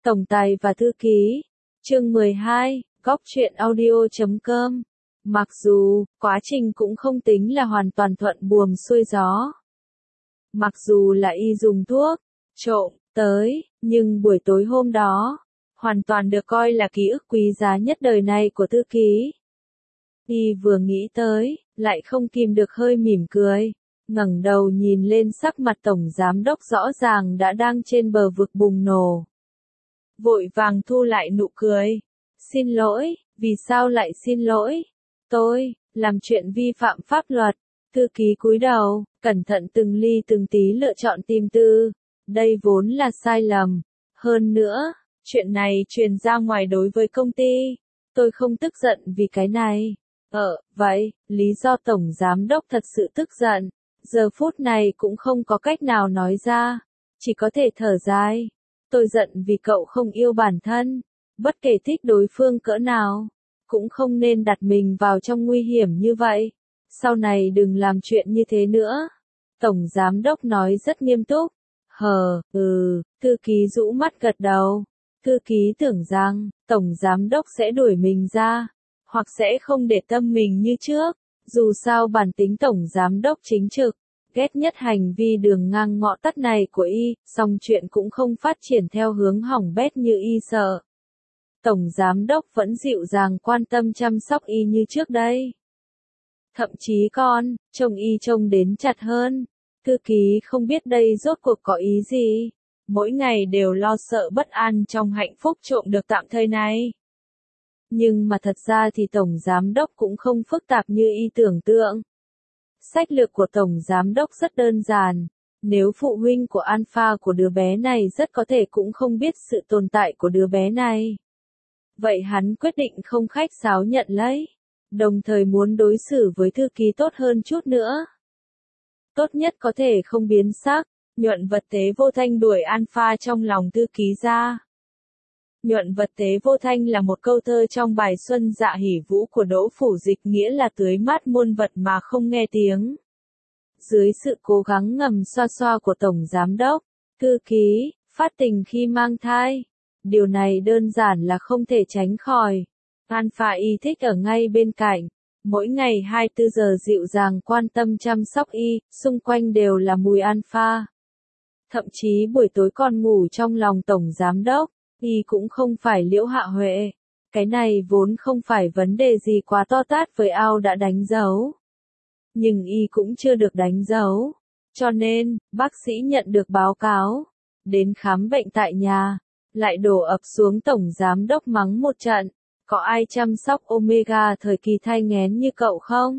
Tổng tài và thư ký. Chương 12, Góc truyện audio.com. Mặc dù, quá trình cũng không tính là hoàn toàn thuận buồm xuôi gió. Mặc dù là y dùng thuốc, trộm, tới, nhưng buổi tối hôm đó, hoàn toàn được coi là ký ức quý giá nhất đời này của thư ký. Y vừa nghĩ tới, lại không kìm được hơi mỉm cười, ngẩng đầu nhìn lên sắc mặt tổng giám đốc rõ ràng đã đang trên bờ vực bùng nổ. Vội vàng thu lại nụ cười. Xin lỗi, vì sao lại xin lỗi? Tôi, làm chuyện vi phạm pháp luật. Thư ký cúi đầu, cẩn thận từng ly từng tí lựa chọn tìm từ. Đây vốn là sai lầm. Hơn nữa, chuyện này truyền ra ngoài đối với công ty. Tôi không tức giận vì cái này. Vậy, lý do tổng giám đốc thật sự tức giận, giờ phút này cũng không có cách nào nói ra. Chỉ có thể thở dài. Tôi giận vì cậu không yêu bản thân. Bất kể thích đối phương cỡ nào, cũng không nên đặt mình vào trong nguy hiểm như vậy. Sau này đừng làm chuyện như thế nữa. Tổng giám đốc nói rất nghiêm túc. Thư ký rũ mắt gật đầu. Thư ký tưởng rằng, tổng giám đốc sẽ đuổi mình ra, hoặc sẽ không để tâm mình như trước. Dù sao bản tính tổng giám đốc chính trực, ghét nhất hành vi đường ngang ngõ tắt này của y, song chuyện cũng không phát triển theo hướng hỏng bét như y sợ. Tổng giám đốc vẫn dịu dàng quan tâm chăm sóc y như trước đây. Thậm chí trông y trông đến chặt hơn. Thư ký không biết đây rốt cuộc có ý gì. Mỗi ngày đều lo sợ bất an trong hạnh phúc trộm được tạm thời này. Nhưng mà thật ra thì tổng giám đốc cũng không phức tạp như y tưởng tượng. Sách lược của tổng giám đốc rất đơn giản. Nếu phụ huynh của Alpha của đứa bé này rất có thể cũng không biết sự tồn tại của đứa bé này. Vậy hắn quyết định không khách sáo nhận lấy. Đồng thời muốn đối xử với thư ký tốt hơn chút nữa. Tốt nhất có thể không biến sắc. Nhuận vật tế vô thanh đuổi Alpha trong lòng thư ký ra. Nhuận vật tế vô thanh là một câu thơ trong bài Xuân Dạ Hỉ Vũ của Đỗ Phủ Dịch, nghĩa là tưới mát muôn vật mà không nghe tiếng. Dưới sự cố gắng ngầm xoa xoa của tổng giám đốc, thư ký phát tình khi mang thai. Điều này đơn giản là không thể tránh khỏi. Alpha y thích ở ngay bên cạnh. Mỗi ngày 24 giờ dịu dàng quan tâm chăm sóc y, xung quanh đều là mùi Alpha. Thậm chí buổi tối còn ngủ trong lòng tổng giám đốc, y cũng không phải Liễu Hạ Huệ. Cái này vốn không phải vấn đề gì quá to tát với Ao đã đánh dấu. Nhưng y cũng chưa được đánh dấu. Cho nên, bác sĩ nhận được báo cáo. Đến khám bệnh tại nhà. Lại đổ ập xuống tổng giám đốc mắng một trận. Có ai chăm sóc Omega thời kỳ thai nghén như cậu không?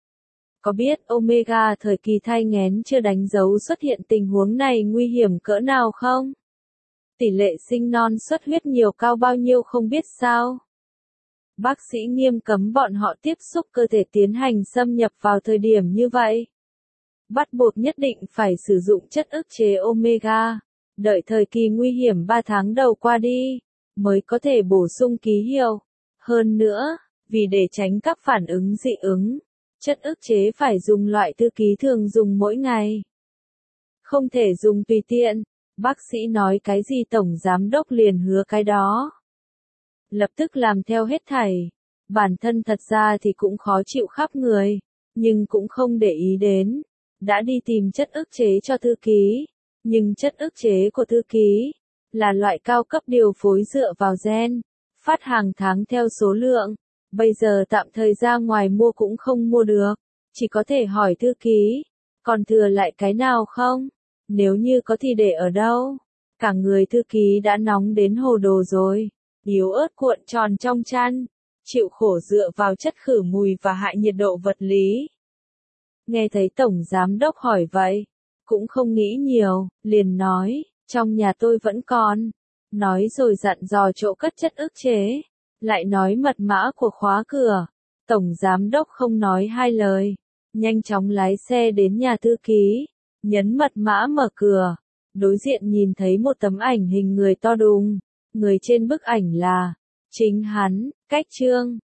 Có biết Omega thời kỳ thai nghén chưa đánh dấu xuất hiện tình huống này nguy hiểm cỡ nào không? Tỷ lệ sinh non xuất huyết nhiều cao bao nhiêu không biết sao? Bác sĩ nghiêm cấm bọn họ tiếp xúc cơ thể tiến hành xâm nhập vào thời điểm như vậy. Bắt buộc nhất định phải sử dụng chất ức chế Omega. Đợi thời kỳ nguy hiểm 3 tháng đầu qua đi, mới có thể bổ sung ký hiệu. Hơn nữa, vì để tránh các phản ứng dị ứng, chất ức chế phải dùng loại thư ký thường dùng mỗi ngày. Không thể dùng tùy tiện. Bác sĩ nói cái gì tổng giám đốc liền hứa cái đó. Lập tức làm theo hết thảy. Bản thân thật ra thì cũng khó chịu khắp người, nhưng cũng không để ý đến. Đã đi tìm chất ức chế cho thư ký. Nhưng chất ức chế của thư ký là loại cao cấp điều phối dựa vào gen, phát hàng tháng theo số lượng. Bây giờ tạm thời ra ngoài mua cũng không mua được, chỉ có thể hỏi thư ký, còn thừa lại cái nào không? Nếu như có thì để ở đâu? Cả người thư ký đã nóng đến hồ đồ rồi, yếu ớt cuộn tròn trong chăn, chịu khổ dựa vào chất khử mùi và hại nhiệt độ vật lý. Nghe thấy tổng giám đốc hỏi vậy, cũng không nghĩ nhiều, liền nói, trong nhà tôi vẫn còn. Nói rồi dặn dò chỗ cất chất ức chế. Lại nói mật mã của khóa cửa. Tổng giám đốc không nói hai lời. Nhanh chóng lái xe đến nhà thư ký. Nhấn mật mã mở cửa. Đối diện nhìn thấy một tấm ảnh hình người to đùng. Người trên bức ảnh là chính hắn, Cách Trương.